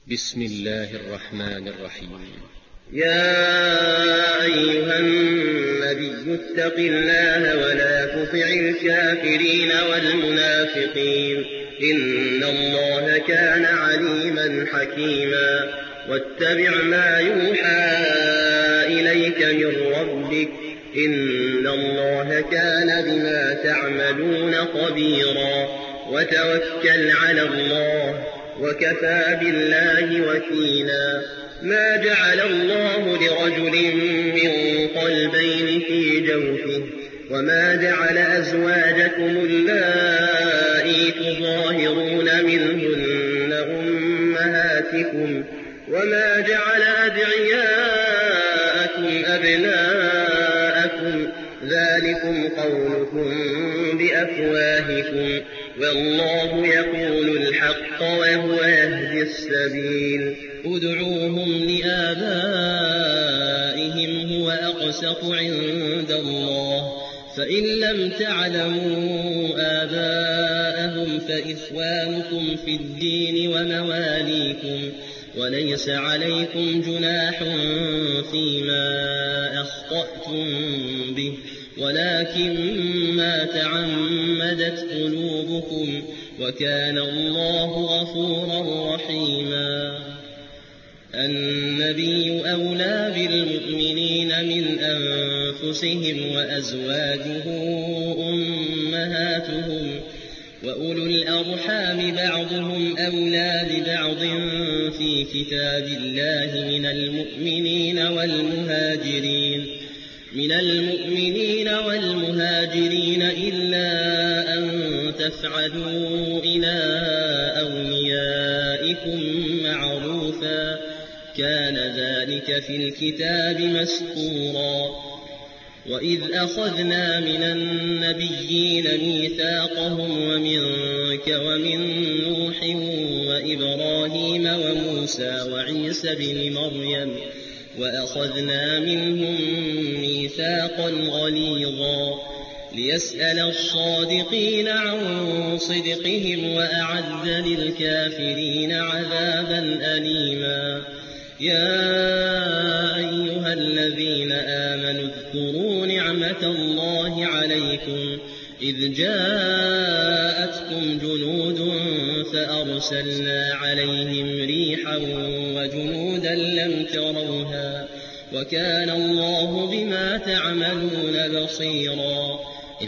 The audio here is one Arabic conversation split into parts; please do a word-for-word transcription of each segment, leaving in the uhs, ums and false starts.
بسم الله الرحمن الرحيم. يا أيها النبي اتق الله ولا تطع الكافرين والمنافقين إن الله كان عليما حكيما واتبع ما يوحى إليك من ربك إن الله كان بما تعملون خبيرا وتوكل على الله وكفى بالله وكيلا. ما جعل الله لرجل من قلبين في جوفه وما جعل أزواجكم اللائي تظاهرون منهن أمهاتكم وما جعل أدعياءكم أبناءكم ذلكم قولكم بأفواهكم والله يقول الحق وهو يهدي السبيل. ادعوهم لآبائهم هو أقسط عند الله فإن لم تعلموا آباءهم فإخوانكم في الدين ومواليكم وليس عليكم جناح فيما أخطأتم به ولكن ما تعمدت قلوبكم وكان الله غفورا رحيما. النبي أولى بالمؤمنين من أنفسهم وأزواجه أمهاتهم وأولو الأرحام بعضهم أولى ببعض في كتاب الله من المؤمنين والمهاجرين من المؤمنين والمهاجرين إلا أن تفعلوا إلى أوليائكم معروفا كان ذلك في الكتاب مسطورا. وإذ أخذنا من النبيين ميثاقهم ومنك ومن نوح وإبراهيم وموسى وعيسى بن مريم وأخذنا منهم ميثاقا غليظا ليسأل الصادقين عن صدقهم وأعد للكافرين عذابا أليما. يا أيها الذين آمنوا اذكروا نعمة الله عليكم إذ جاءتكم جنود فأرسلنا عليهم ريحا وجنودا لم تروها وكان الله بما تعملون بصيرا. إذ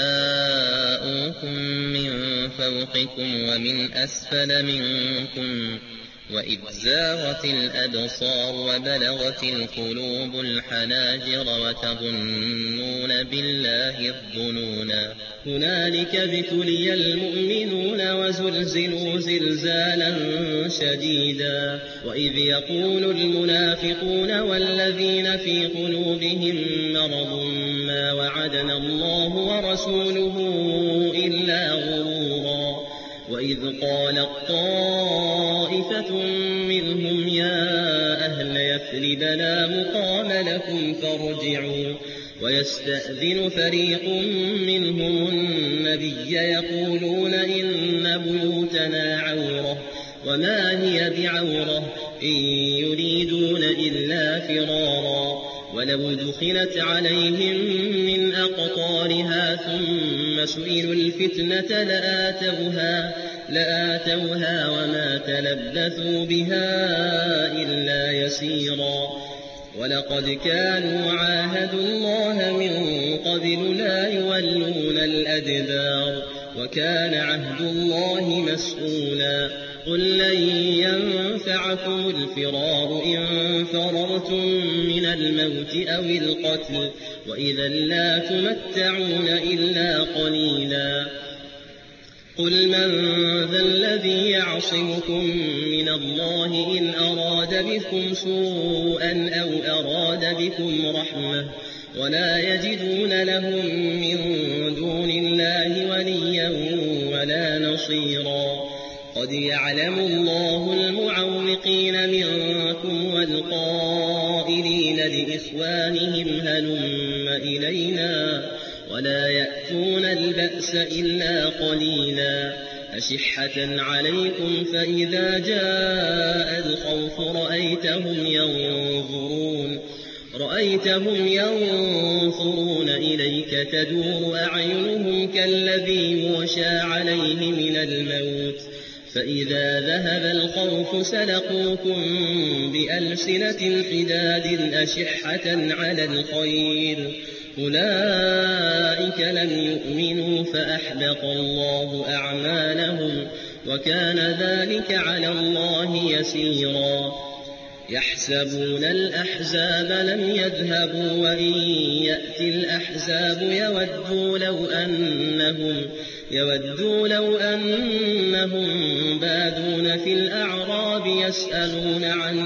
جاءوكم من فوقكم ومن أسفل منكم وإذ زاغت الأبصار وبلغت القلوب الحناجر وتظنون بالله الظنونا. هنالك ابتلي المؤمنون وزلزلوا زلزالا شديدا. وإذ يقول المنافقون والذين في قلوبهم مرض ما وعدنا الله ورسوله إلا غرورا. وإذ قالت طائفة منهم يا أهل يثرب لا مقام لكم فارجعوا ويستأذن فريق منهم النبي يقولون إن بيوتنا عورة وما هي بعورة إن يريدون إلا فرارا ولو دخلت عليهم من أقطارها ثم سئلوا الفتنة لآتوها, لآتوها وما تلبثوا بها إلا يسيرا. ولقد كانوا عاهدوا الله من قبل لا يولون الأدبار وكان عهد الله مسؤولا. قل لن ينفعكم الفرار إن فررتم من الموت أو القتل وإذا لا تمتعون إلا قليلا. قل من ذا الذي يعصمكم من الله إن أراد بكم سوءا أو أراد بكم رحمة ولا يجدون لهم من دون الله وليا ولا نصيرا. قد يعلم الله المعوقين منكم والقائلين لإخوانهم هلم إلينا ولا يأتون البأس إلا قليلا. أشحة عليكم فإذا جاء الخوف رأيتهم ينظرون رأيتهم ينظرون إليك تدور أعينهم كالذي يغشى عليه من الموت فإذا ذهب الخوف سلقوكم بألسنة حداد أشحة على الخير أولئك لم يؤمنوا فأحبط الله أعمالهم وكان ذلك على الله يسيرا يحسبون الأحزاب لم يذهبوا وإن يأتي الأحزاب يودوا لو أنهم يودوا لو أنهم بادون في الأعراب يسألون عن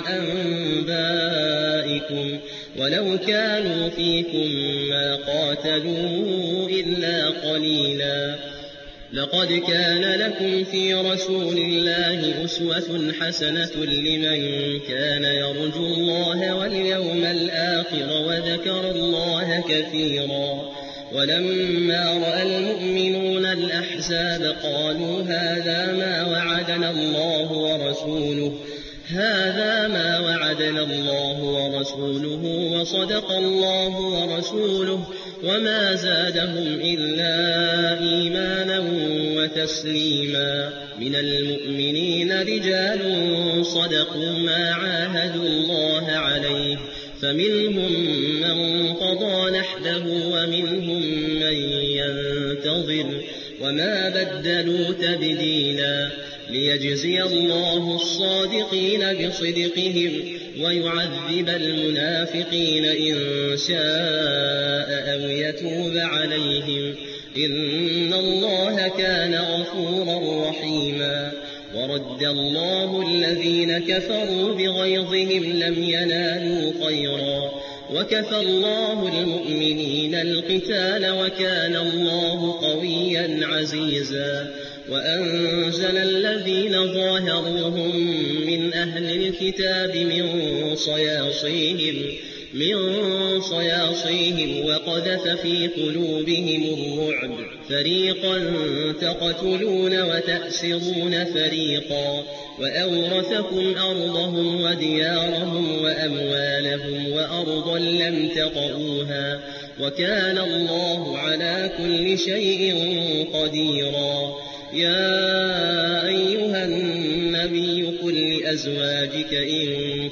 أنبائكم ولو كانوا فيكم ما قاتلوا إلا قليلا لقد كان لكم في رسول الله أسوة حسنة لمن كان يرجو الله واليوم الآخر وذكر الله كثيرا ولما رأى المؤمنون الأحزاب قالوا هذا ما وعدنا الله ورسوله هذا ما وعدنا الله ورسوله وصدق الله ورسوله وما زادهم إلا إيمانا وتسليما من المؤمنين رجال صدقوا ما عاهدوا الله عليه فمنهم من قضى نحبه ومنهم من ينتظر وما بدلوا تبديلا ليجزي الله الصادقين بصدقهم ويعذب المنافقين إن شاء أو يتوب عليهم إن الله كان غفورا رحيما ورد الله الذين كفروا بغيظهم لم ينالوا خيرا وكفى الله المؤمنين القتال وكان الله قويا عزيزا وأنزل الذين ظاهروهم من أهل الكتاب من صياصيهم من صياصيهم وقذف في قلوبهم الرعب فريقا تقتلون وتأسرون فريقا وأورثكم أرضهم وديارهم وأموالهم وأرضا لم تطئوها وكان الله على كل شيء قديرا يا أيها النبي قل لأزواجك إن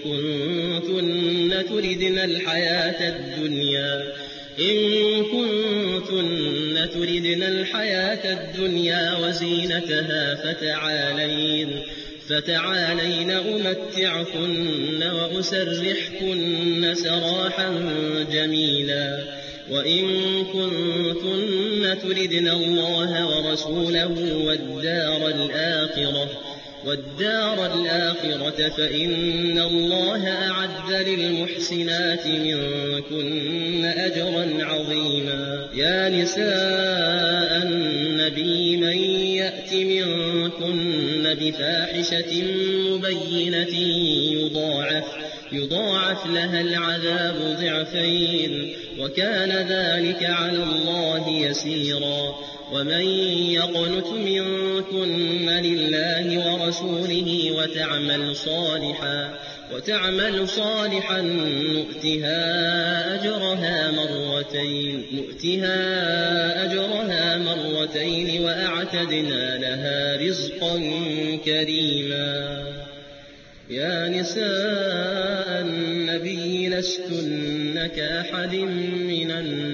كنتن تردن الحياة الدنيا إن كنتن تردن الحياة الدنيا وزينتها فتعالين فتعالين أمتعكن وأسرحكن سراحا جميلا وإن كنتن تردن الله ورسوله والدار الآخرة والدار الآخرة فإن الله أعد للمحسنات منكن أجرا عظيما يا نساء النبي من يأت منكن بفاحشة مبينة يضاعف يضاعف لها العذاب ضعفين وكان ذلك على الله يسيرا ومن يقنت منكن لله ورسوله وتعمل صالحا وتعمل صالحا نؤتها أجرها مرتين نؤتها أجرها مرتين وأعتدنا لها رزقا كريما يا نساء النبي لستن كأحد من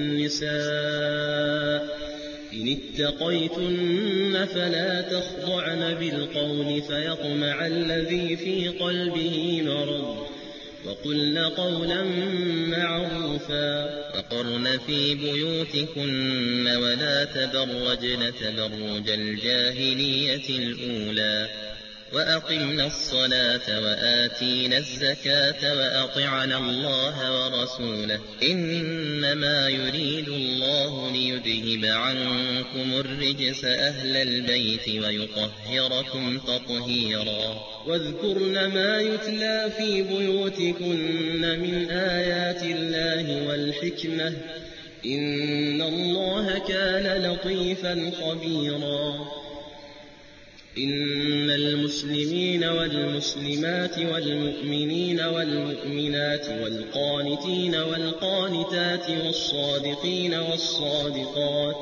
النساء إن اتقيتن فلا تخضعن بالقول فيطمع الذي في قلبه مرض وقلن قولا معروفا وقرن في بيوتكن ولا تبرجن تبرج الجاهلية الأولى وأقمنا الصلاة وآتينا الزكاة وأطعنا الله ورسوله إنما يريد الله ليذهب عنكم الرجس أهل البيت ويطهركم تطهيرا واذكرن ما يتلى في بيوتكن من آيات الله والحكمة إن الله كان لطيفا خبيرا إن المسلمين والمسلمات والمؤمنين والمؤمنات والقانتين والقانتات والصادقين والصادقات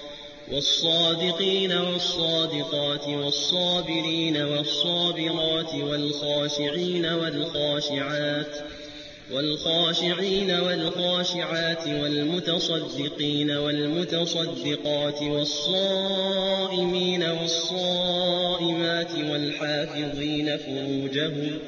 والصادقين والصادقات والصابرين والصابرات والخاشعين والخاشعات والخاشعين والخاشعات والمتصدقين والمتصدقات والصائمين والصائمات والحافظين فروجهم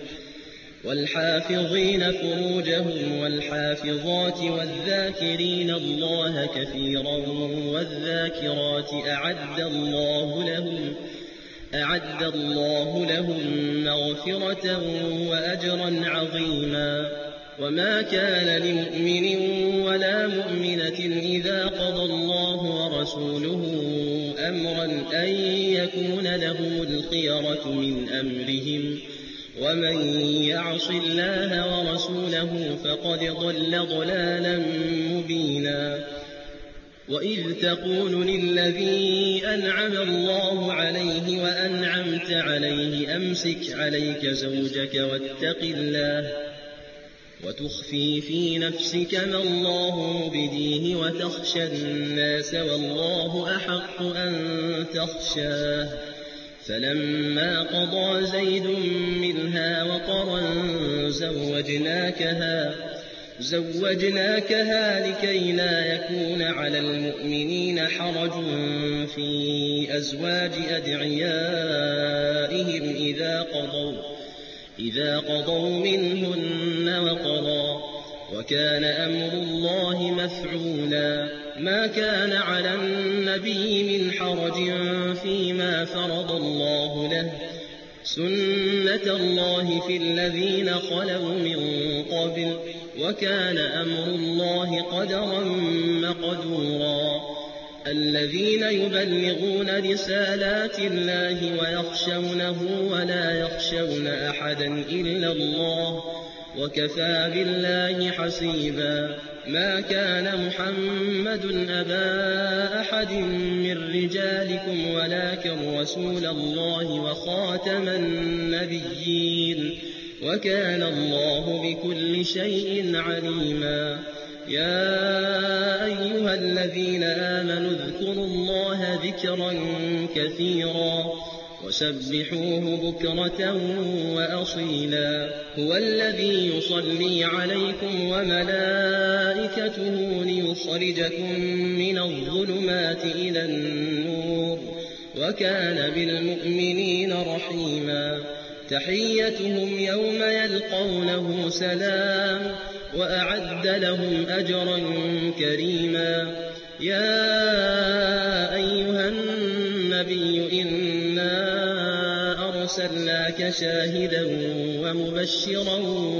والحافظين فروجهم والحافظات والذاكرين الله كثيرا والذاكرات أعد الله لهم أعد الله لهم مغفرة وأجرا عظيما. وما كان لمؤمن ولا مؤمنة إذا قضى الله ورسوله أمرا أن يكون لهم الخيرة من أمرهم ومن يعص الله ورسوله فقد ضل ضلالا مبينا. وإذ تقول للذي أنعم الله عليه وأنعمت عليه أمسك عليك زوجك واتق الله وتخفي في نفسك ما الله مبديه وتخشى الناس والله أحق أن تخشاه. فلما قضى زيد منها وطرا زوجناكها زوجناكها لكي لا يكون على المؤمنين حرج في أزواج أدعيائهم إذا قضوا إذا قضوا منهن وطرا وكان أمر الله مفعولا. ما كان على النبي من حرج فيما فرض الله له سنة الله في الذين خلوا من قبل وكان أمر الله قدرا مقدورا. الذين يبلغون رسالات الله ويخشونه ولا يخشون أحدا إلا الله وكفى بالله حسيبا. ما كان محمد أبا أحد من رجالكم ولكن رسول الله وخاتم النبيين وكان الله بكل شيء عليما. يا أيها الذين آمنوا اذكروا الله ذكرا كثيرا وسبحوه بكرة وأصيلا. هو الذي يصلي عليكم وملائكته ليخرجكم من الظلمات إلى النور وكان بالمؤمنين رحيما. تحيتهم يوم يلقونه سلام وأعد لهم أجرا كريما. يا أيها النبي إنا أرسلناك شاهدا ومبشرا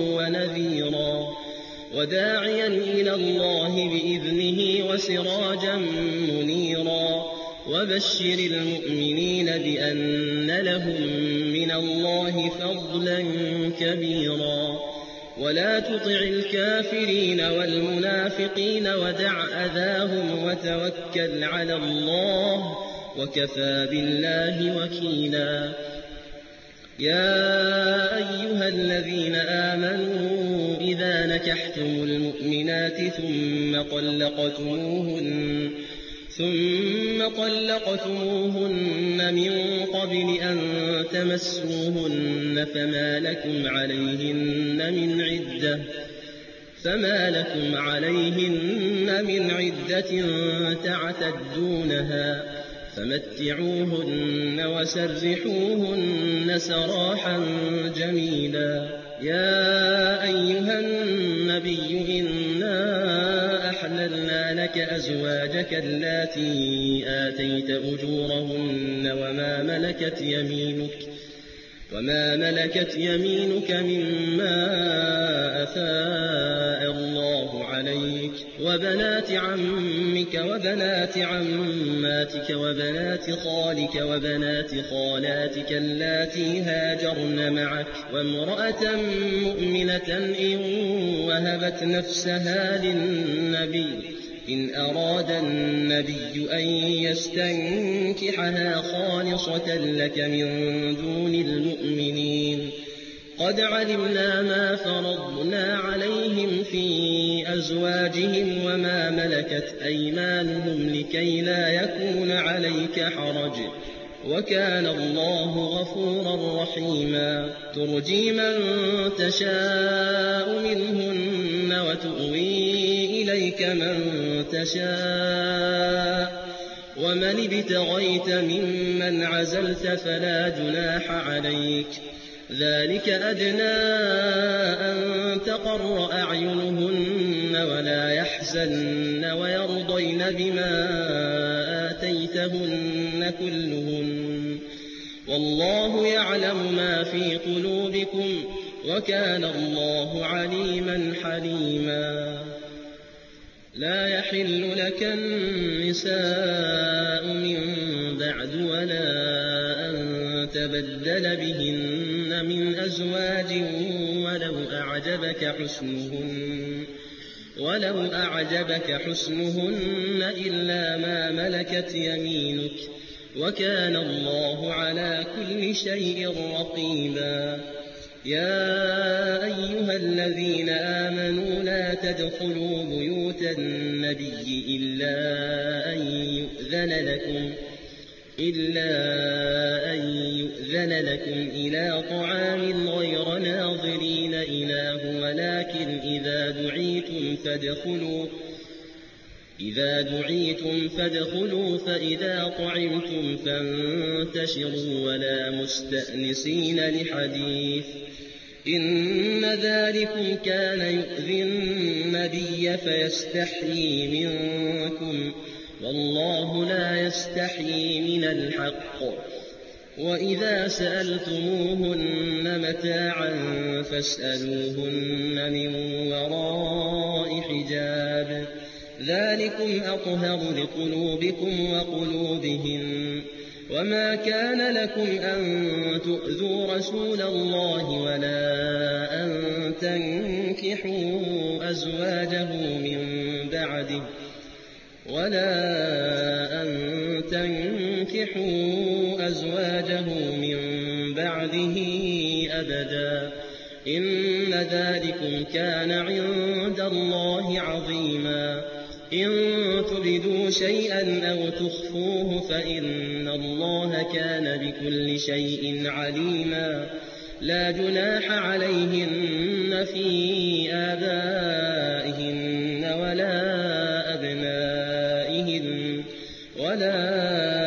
ونذيرا وداعيا إلى الله بإذنه وسراجا منيرا. وبشر المؤمنين بأن لهم من الله فضلا كبيرا. ولا تطع الكافرين والمنافقين ودع أذاهم وتوكل على الله وكفى بالله وكيلا. يا أيها الذين آمنوا إذا نكحتم المؤمنات ثم طلقتموهن ثم طلقتموهن من قبل أن تمسوهن فما لكم عليهن من عدة فما لكم عليهن من عدة تعتدونها فمتعوهن وسرحوهن سراحا جميلا. يا أيها النبي إنا أحللنا لك أزواجك اللاتي آتيت أجورهن وما ملكت يمينك وما ملكت يمينك مما أفاء الله عليك وبنات عمك وبنات عماتك وبنات خالك وبنات خالاتك اللاتي هاجرن معك وامرأة مؤمنة إن وهبت نفسها للنبي إن أراد النبي أن يستنكحها خالصة لك من دون المؤمنين قد علمنا ما فرضنا عليهم في أزواجهم وما ملكت أيمانهم لكي لا يكون عليك حرج وكان الله غفورا رحيما ترجي من تشاء منهن وتؤوي إليك من تشاء ومن ابتغيت ممن عزلت فلا جناح عليك ذلك أدنى أن تقر أعينهن ولا يحزن ويرضين بما آتيتهن كلهن والله يعلم ما في قلوبكم وكان الله عليما حليما لا يحل لك النساء من بعد ولا أن تبدل بهن من أزواج ولو أعجبك حسنهن ولو أعجبك حسنهن إلا ما ملكت يمينك وكان الله على كل شيء رقيبا يا أيها الذين آمنوا لا تدخلوا بيوت النبي إلا أن يؤذن لكم إلا أن يؤذن لكم إلى طعام غير ناظرين إناه ولكن إذا دعيتم فادخلوا إذا دعيتم فادخلوا فإذا طعمتم فانتشروا ولا مستأنسين لحديث إن ذلكم كان يؤذي النبي فيستحيي منكم والله لا يستحيي من الحق وإذا سألتموهن متاعا فاسألوهن من وراء حجاب ذلكم أطهر لقلوبكم وقلوبهن وما كان لكم أن تؤذوا رسول الله ولا أن تنكحوا أزواجه من بعده ولا أن تنكحوا أزواجه من بعده أبدا إن ذلكم كان عند الله عظيما إن تبدوا شيئا أو تخفوه فإن الله كان بكل شيء عليما لا جناح عليهن في آبائهن ولا أبنائهن ولا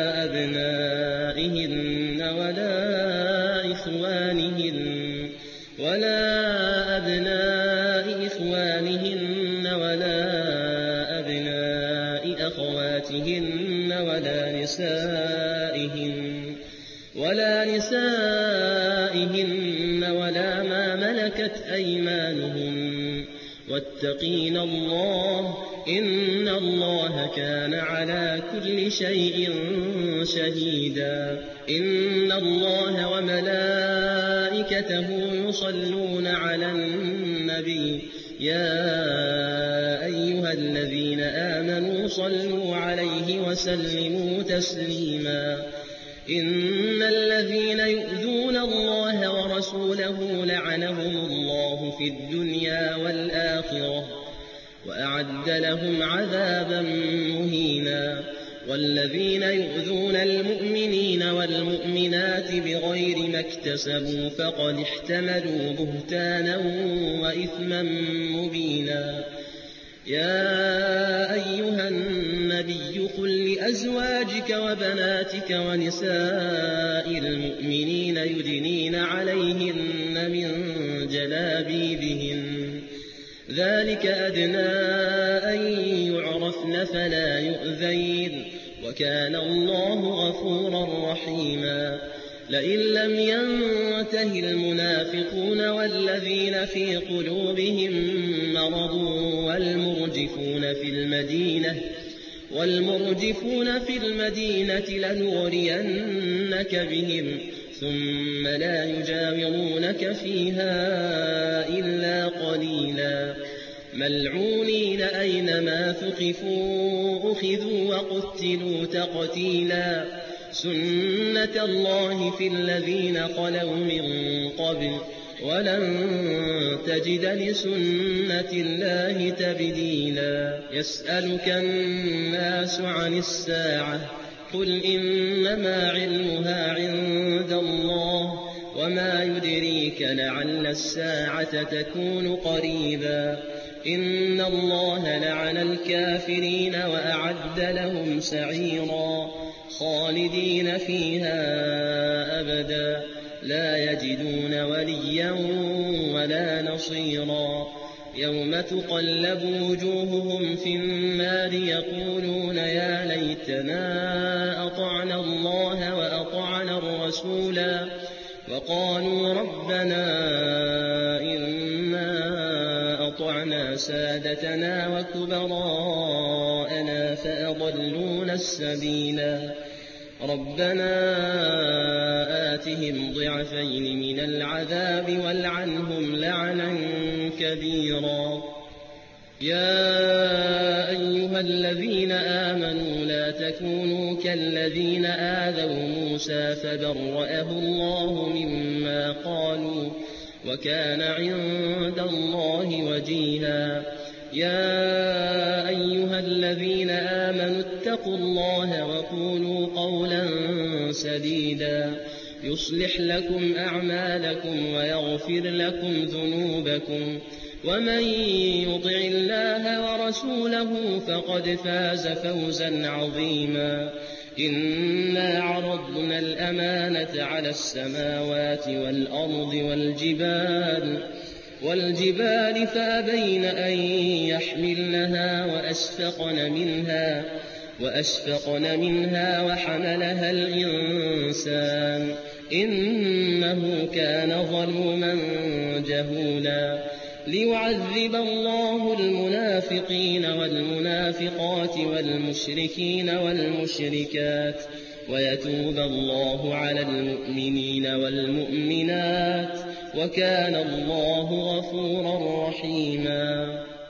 أبنائهن ولا إخوانهن ولا أبناء إخوانهن ولا أبناء أخواتهن ولا نسائهن ولا نسائهن ولا ما ملكت أيمانهن واتقين الله إن الله كان على كل شيء شهيدا إن الله وملائكته يصلون على النبي يا أيها الذين آمنوا صلوا عليه وسلموا تسليما إن الذين يؤذون الله ورسوله لعنهم الله في الدنيا والآخرة وأعد لهم عذابا مهينا والذين يؤذون المؤمنين والمؤمنات بغير ما اكتسبوا فقد احتملوا بهتانا وإثما مبينا يا أيها النبي قل لأزواجك وبناتك ونساء المؤمنين يدنين عليهن من جلابيبهن ذلك أدنى أن يعرفن فلا يؤذين وكان الله غفورا رحيما لئن لم ينته المنافقون والذين في قلوبهم مرض والمرجفون في المدينة والمرجفون في المدينة لنغرينك بهم ثم لا يجاورونك فيها إلا قليلا ملعونين أينما ثقفوا أخذوا وقتلوا تقتيلا سنة الله في الذين خلوا من قبل ولن تجد لسنة الله تبديلا يسألك الناس عن الساعة قل إنما علمها عند الله وما يدريك لعل الساعة تكون قريبا إن الله لعن الكافرين وأعد لهم سعيرا خالدين فيها أبدا لا يجدون وليا ولا نصيرا يوم تقلب وجوههم في النار يقولون يا ليتنا أطعنا الله وأطعنا الرسولا وقالوا ربنا إنا أطعنا سادتنا وكبراءنا فأضلونا السبيلا ربنا آتهم ضعفين من العذاب والعنهم لعنا كبيرا يا أيها الذين آمنوا لا تكونوا كالذين آذوا موسى فبرأه الله مما قالوا وكان عند الله وجيها يا أيها الذين آمنوا اتقوا الله وقولوا قولا سديدا يصلح لكم أعمالكم ويغفر لكم ذنوبكم ومن يطع الله ورسوله فقد فاز فوزا عظيما إنا عرضنا الأمانة على السماوات والأرض والجبال والجبال فأبين أن يحملنها وأشفقن منها وأشفقن منها وحملها الإنسان إنه كان ظلوما جهولا ليعذب الله المنافقين والمنافقات والمشركين والمشركات ويتوب الله على المؤمنين والمؤمنات وكان الله غفورا رحيما